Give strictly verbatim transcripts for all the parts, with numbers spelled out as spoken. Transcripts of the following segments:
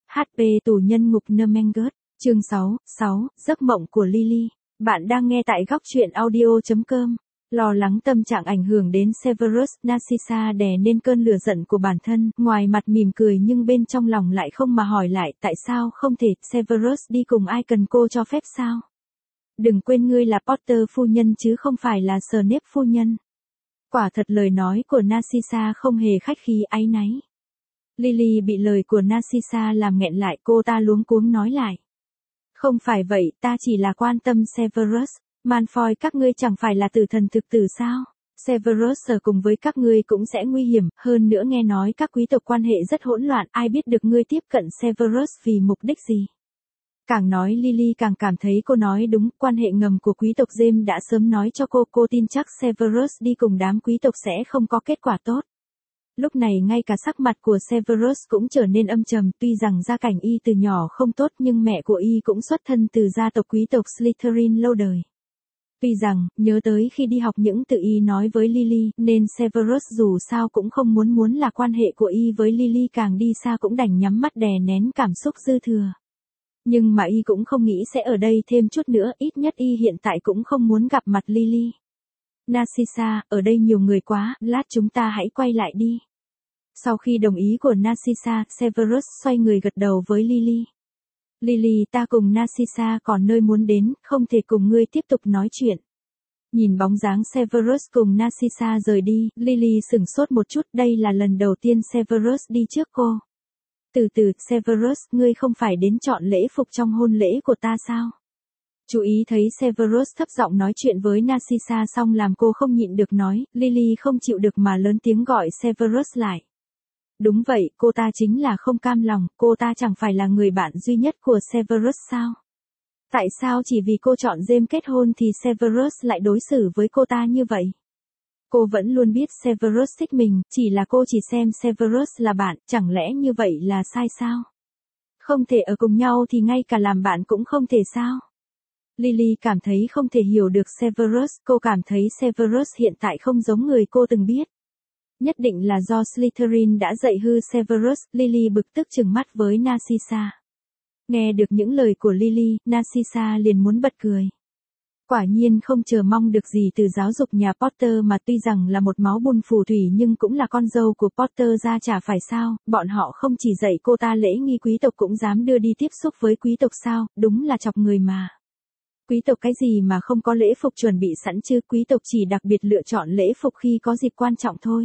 hát pê tù nhân ngục Nuremberg, chương sáu, sáu, giấc mộng của Lily. Bạn đang nghe tại góc truyện audio chấm com. Lo lắng tâm trạng ảnh hưởng đến Severus, Narcissa đè nên cơn lửa giận của bản thân, ngoài mặt mỉm cười nhưng bên trong lòng lại không mà hỏi lại tại sao không thể, Severus đi cùng ai cần cô cho phép sao? Đừng quên ngươi là Potter phu nhân chứ không phải là Snape phu nhân. Quả thật lời nói của Narcissa không hề khách khí áy náy. Lily bị lời của Narcissa làm nghẹn lại, cô ta luống cuống nói lại. Không phải vậy, ta chỉ là quan tâm Severus. Malfoy các ngươi chẳng phải là tử thần thực tử sao? Severus ở cùng với các ngươi cũng sẽ nguy hiểm, hơn nữa nghe nói các quý tộc quan hệ rất hỗn loạn, ai biết được ngươi tiếp cận Severus vì mục đích gì? Càng nói Lily càng cảm thấy cô nói đúng, quan hệ ngầm của quý tộc James đã sớm nói cho cô, cô tin chắc Severus đi cùng đám quý tộc sẽ không có kết quả tốt. Lúc này ngay cả sắc mặt của Severus cũng trở nên âm trầm, tuy rằng gia cảnh y từ nhỏ không tốt nhưng mẹ của y cũng xuất thân từ gia tộc quý tộc Slytherin lâu đời. Tuy rằng, nhớ tới khi đi học những từ y nói với Lily, nên Severus dù sao cũng không muốn muốn là quan hệ của y với Lily càng đi xa cũng đành nhắm mắt đè nén cảm xúc dư thừa. Nhưng mà y cũng không nghĩ sẽ ở đây thêm chút nữa, ít nhất y hiện tại cũng không muốn gặp mặt Lily. Narcissa, ở đây nhiều người quá, lát chúng ta hãy quay lại đi. Sau khi đồng ý của Narcissa, Severus xoay người gật đầu với Lily. Lily, ta cùng Narcissa còn nơi muốn đến, không thể cùng ngươi tiếp tục nói chuyện. Nhìn bóng dáng Severus cùng Narcissa rời đi, Lily sửng sốt một chút, đây là lần đầu tiên Severus đi trước cô. Từ từ, Severus, ngươi không phải đến chọn lễ phục trong hôn lễ của ta sao? Chú ý thấy Severus thấp giọng nói chuyện với Narcissa xong làm cô không nhịn được nói, Lily không chịu được mà lớn tiếng gọi Severus lại. Đúng vậy, cô ta chính là không cam lòng, cô ta chẳng phải là người bạn duy nhất của Severus sao? Tại sao chỉ vì cô chọn James kết hôn thì Severus lại đối xử với cô ta như vậy? Cô vẫn luôn biết Severus thích mình, chỉ là cô chỉ xem Severus là bạn, chẳng lẽ như vậy là sai sao? Không thể ở cùng nhau thì ngay cả làm bạn cũng không thể sao? Lily cảm thấy không thể hiểu được Severus, cô cảm thấy Severus hiện tại không giống người cô từng biết. Nhất định là do Slytherin đã dạy hư Severus, Lily bực tức trừng mắt với Narcissa. Nghe được những lời của Lily, Narcissa liền muốn bật cười. Quả nhiên không chờ mong được gì từ giáo dục nhà Potter mà tuy rằng là một máu bùn phù thủy nhưng cũng là con dâu của Potter ra chả phải sao, bọn họ không chỉ dạy cô ta lễ nghi quý tộc cũng dám đưa đi tiếp xúc với quý tộc sao, đúng là chọc người mà. Quý tộc cái gì mà không có lễ phục chuẩn bị sẵn chứ, quý tộc chỉ đặc biệt lựa chọn lễ phục khi có dịp quan trọng thôi.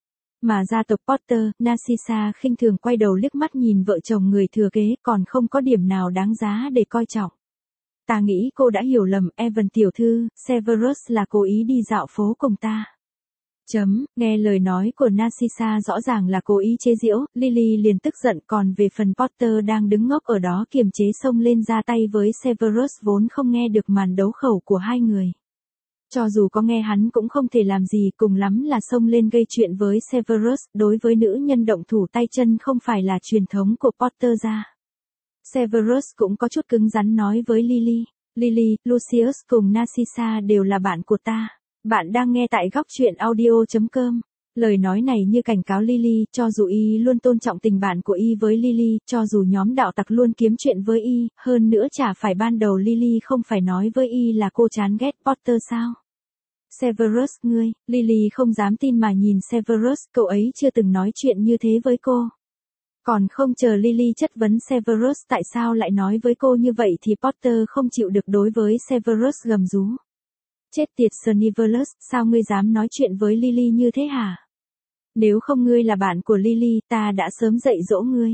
Mà gia tộc Potter, Narcissa khinh thường quay đầu liếc mắt nhìn vợ chồng người thừa kế, còn không có điểm nào đáng giá để coi trọng. Ta nghĩ cô đã hiểu lầm, Evan tiểu thư, Severus là cố ý đi dạo phố cùng ta. Chấm, nghe lời nói của Narcissa rõ ràng là cố ý chế giễu, Lily liền tức giận, còn về phần Potter đang đứng ngốc ở đó kiềm chế xông lên ra tay với Severus vốn không nghe được màn đấu khẩu của hai người. Cho dù có nghe hắn cũng không thể làm gì, cùng lắm là xông lên gây chuyện với Severus, đối với nữ nhân động thủ tay chân không phải là truyền thống của Potter ra. Severus cũng có chút cứng rắn nói với Lily, Lily, Lucius cùng Narcissa đều là bạn của ta. Bạn đang nghe tại góc truyện audio chấm com. Lời nói này như cảnh cáo Lily, cho dù y luôn tôn trọng tình bạn của y với Lily, cho dù nhóm đạo tặc luôn kiếm chuyện với y, hơn nữa chả phải ban đầu Lily không phải nói với y là cô chán ghét Potter sao? Severus, ngươi, Lily không dám tin mà nhìn Severus, cậu ấy chưa từng nói chuyện như thế với cô. Còn không chờ Lily chất vấn Severus tại sao lại nói với cô như vậy thì Potter không chịu được đối với Severus gầm rú. Chết tiệt Snivellus, sao ngươi dám nói chuyện với Lily như thế hả? Nếu không ngươi là bạn của Lily, ta đã sớm dạy dỗ ngươi.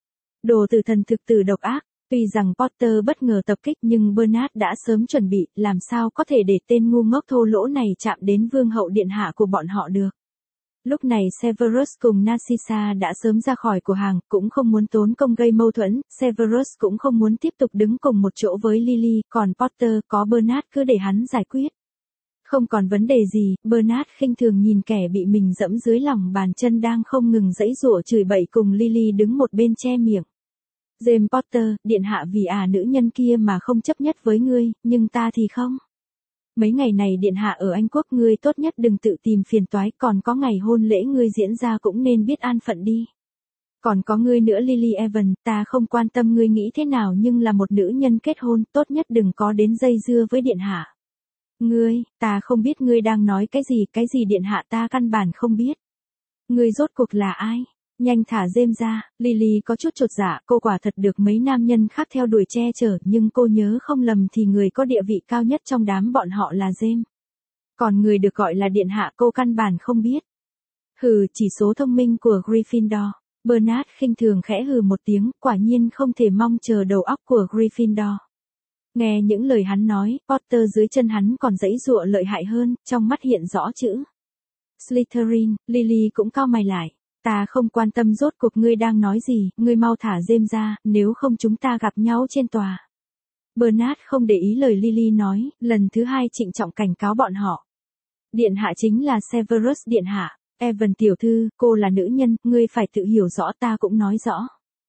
Đồ tử thần thực tử độc ác, tuy rằng Potter bất ngờ tập kích nhưng Bernard đã sớm chuẩn bị, làm sao có thể để tên ngu ngốc thô lỗ này chạm đến vương hậu điện hạ của bọn họ được. Lúc này Severus cùng Narcissa đã sớm ra khỏi cửa hàng, cũng không muốn tốn công gây mâu thuẫn, Severus cũng không muốn tiếp tục đứng cùng một chỗ với Lily, còn Potter có Bernard cứ để hắn giải quyết. Không còn vấn đề gì, Bernard khinh thường nhìn kẻ bị mình dẫm dưới lòng bàn chân đang không ngừng giãy giụa chửi bậy cùng Lily đứng một bên che miệng. James Potter, điện hạ vì à nữ nhân kia mà không chấp nhất với ngươi, nhưng ta thì không. Mấy ngày này điện hạ ở Anh Quốc ngươi tốt nhất đừng tự tìm phiền toái, còn có ngày hôn lễ ngươi diễn ra cũng nên biết an phận đi. Còn có ngươi nữa Lily Evans, ta không quan tâm ngươi nghĩ thế nào nhưng là một nữ nhân kết hôn, tốt nhất đừng có đến dây dưa với điện hạ. Ngươi, ta không biết ngươi đang nói cái gì, cái gì điện hạ ta căn bản không biết. Ngươi rốt cuộc là ai? Nhanh thả James ra, Lily có chút chột dạ, cô quả thật được mấy nam nhân khác theo đuổi che chở, nhưng cô nhớ không lầm thì người có địa vị cao nhất trong đám bọn họ là James. Còn người được gọi là điện hạ cô căn bản không biết. Hừ, chỉ số thông minh của Gryffindor. Bernard khinh thường khẽ hừ một tiếng, quả nhiên không thể mong chờ đầu óc của Gryffindor. Nghe những lời hắn nói, Potter dưới chân hắn còn giãy giụa lợi hại hơn, trong mắt hiện rõ chữ Slytherin. Lily cũng cau mày lại. Ta không quan tâm rốt cuộc ngươi đang nói gì, ngươi mau thả James ra, nếu không chúng ta gặp nhau trên tòa. Bernard không để ý lời Lily nói, lần thứ hai trịnh trọng cảnh cáo bọn họ. Điện hạ chính là Severus điện hạ. Evan tiểu thư, cô là nữ nhân, ngươi phải tự hiểu rõ, ta cũng nói rõ.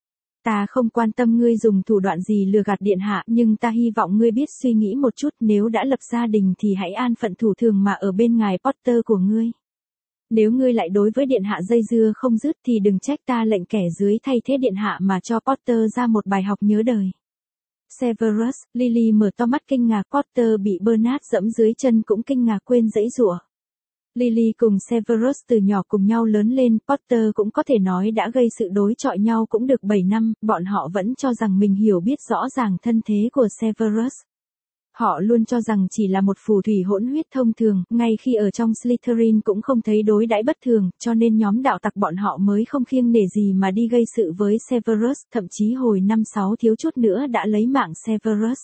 Ta không quan tâm ngươi dùng thủ đoạn gì lừa gạt điện hạ, nhưng ta hy vọng ngươi biết suy nghĩ một chút, nếu đã lập gia đình thì hãy an phận thủ thường mà ở bên ngài Potter của ngươi. Nếu ngươi lại đối với điện hạ dây dưa không dứt thì đừng trách ta lệnh kẻ dưới thay thế điện hạ mà cho Potter ra một bài học nhớ đời. Severus, Lily mở to mắt kinh ngạc, Potter bị Bernard dẫm dưới chân cũng kinh ngạc quên giãy giụa. Lily cùng Severus từ nhỏ cùng nhau lớn lên, Potter cũng có thể nói đã gây sự đối chọi nhau cũng được bảy năm, bọn họ vẫn cho rằng mình hiểu biết rõ ràng thân thế của Severus. Họ luôn cho rằng chỉ là một phù thủy hỗn huyết thông thường, ngay khi ở trong Slytherin cũng không thấy đối đãi bất thường, cho nên nhóm đạo tặc bọn họ mới không kiêng nể gì mà đi gây sự với Severus, thậm chí hồi năm sáu thiếu chút nữa đã lấy mạng Severus.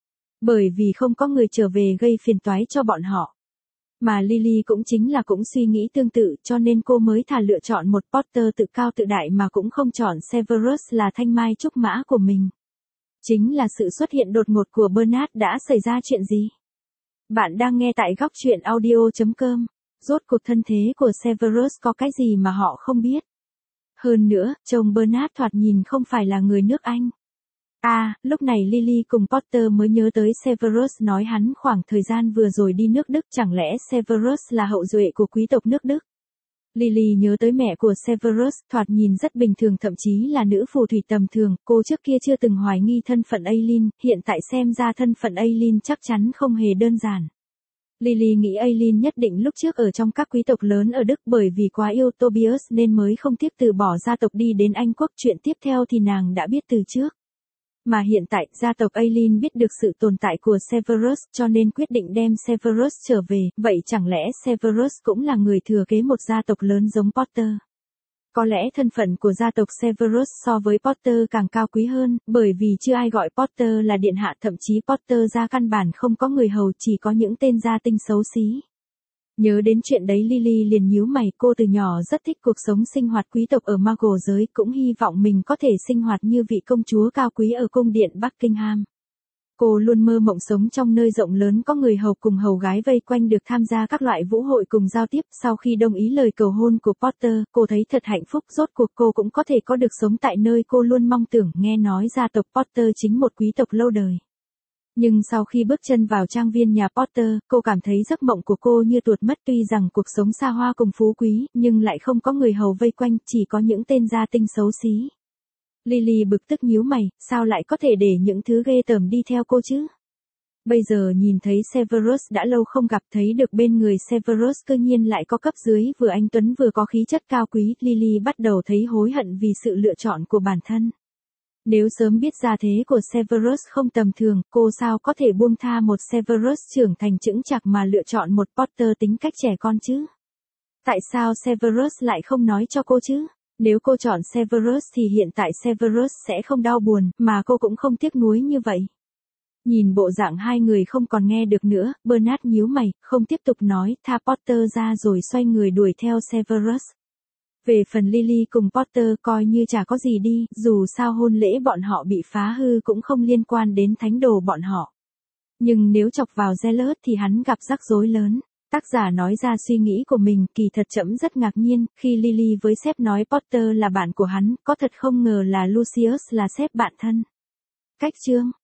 Bởi vì không có người trở về gây phiền toái cho bọn họ. Mà Lily cũng chính là cũng suy nghĩ tương tự, cho nên cô mới thà lựa chọn một Potter tự cao tự đại mà cũng không chọn Severus là thanh mai trúc mã của mình. Chính là sự xuất hiện đột ngột của Bernard đã xảy ra chuyện gì? Bạn đang nghe tại góc truyện audio chấm com. Rốt cuộc thân thế của Severus có cái gì mà họ không biết? Hơn nữa, chồng Bernard thoạt nhìn không phải là người nước Anh. À, lúc này Lily cùng Potter mới nhớ tới Severus nói hắn khoảng thời gian vừa rồi đi nước Đức, chẳng lẽ Severus là hậu duệ của quý tộc nước Đức? Lily nhớ tới mẹ của Severus, thoạt nhìn rất bình thường, thậm chí là nữ phù thủy tầm thường, cô trước kia chưa từng hoài nghi thân phận Aileen, hiện tại xem ra thân phận Aileen chắc chắn không hề đơn giản. Lily nghĩ Aileen nhất định lúc trước ở trong các quý tộc lớn ở Đức bởi vì quá yêu Tobias nên mới không tiếc từ bỏ gia tộc đi đến Anh quốc, chuyện tiếp theo thì nàng đã biết từ trước. Mà hiện tại, gia tộc Aileen biết được sự tồn tại của Severus cho nên quyết định đem Severus trở về, vậy chẳng lẽ Severus cũng là người thừa kế một gia tộc lớn giống Potter? Có lẽ thân phận của gia tộc Severus so với Potter càng cao quý hơn, bởi vì chưa ai gọi Potter là điện hạ, thậm chí Potter gia căn bản không có người hầu, chỉ có những tên gia tinh xấu xí. Nhớ đến chuyện đấy Lily liền nhíu mày, cô từ nhỏ rất thích cuộc sống sinh hoạt quý tộc ở Muggle giới, cũng hy vọng mình có thể sinh hoạt như vị công chúa cao quý ở cung điện Buckingham. Cô luôn mơ mộng sống trong nơi rộng lớn có người hầu cùng hầu gái vây quanh, được tham gia các loại vũ hội cùng giao tiếp. Sau khi đồng ý lời cầu hôn của Potter, cô thấy thật hạnh phúc, rốt cuộc cô cũng có thể có được sống tại nơi cô luôn mong tưởng. Nghe nói gia tộc Potter chính một quý tộc lâu đời. Nhưng sau khi bước chân vào trang viên nhà Potter, cô cảm thấy giấc mộng của cô như tuột mất, tuy rằng cuộc sống xa hoa cùng phú quý, nhưng lại không có người hầu vây quanh, chỉ có những tên gia tinh xấu xí. Lily bực tức nhíu mày, sao lại có thể để những thứ ghê tởm đi theo cô chứ? Bây giờ nhìn thấy Severus đã lâu không gặp, thấy được bên người Severus cơ nhiên lại có cấp dưới vừa anh tuấn vừa có khí chất cao quý, Lily bắt đầu thấy hối hận vì sự lựa chọn của bản thân. Nếu sớm biết ra thế của Severus không tầm thường, cô sao có thể buông tha một Severus trưởng thành chững chạc mà lựa chọn một Potter tính cách trẻ con chứ? Tại sao Severus lại không nói cho cô chứ? Nếu cô chọn Severus thì hiện tại Severus sẽ không đau buồn, mà cô cũng không tiếc nuối như vậy. Nhìn bộ dạng hai người không còn nghe được nữa, Bernard nhíu mày, không tiếp tục nói, tha Potter ra rồi xoay người đuổi theo Severus. Về phần Lily cùng Potter coi như chả có gì đi, dù sao hôn lễ bọn họ bị phá hư cũng không liên quan đến thánh đồ bọn họ. Nhưng nếu chọc vào Zealot thì hắn gặp rắc rối lớn. Tác giả nói ra suy nghĩ của mình, kỳ thật trẫm rất ngạc nhiên, khi Lily với sếp nói Potter là bạn của hắn, có thật không ngờ là Lucius là sếp bạn thân. Cách chương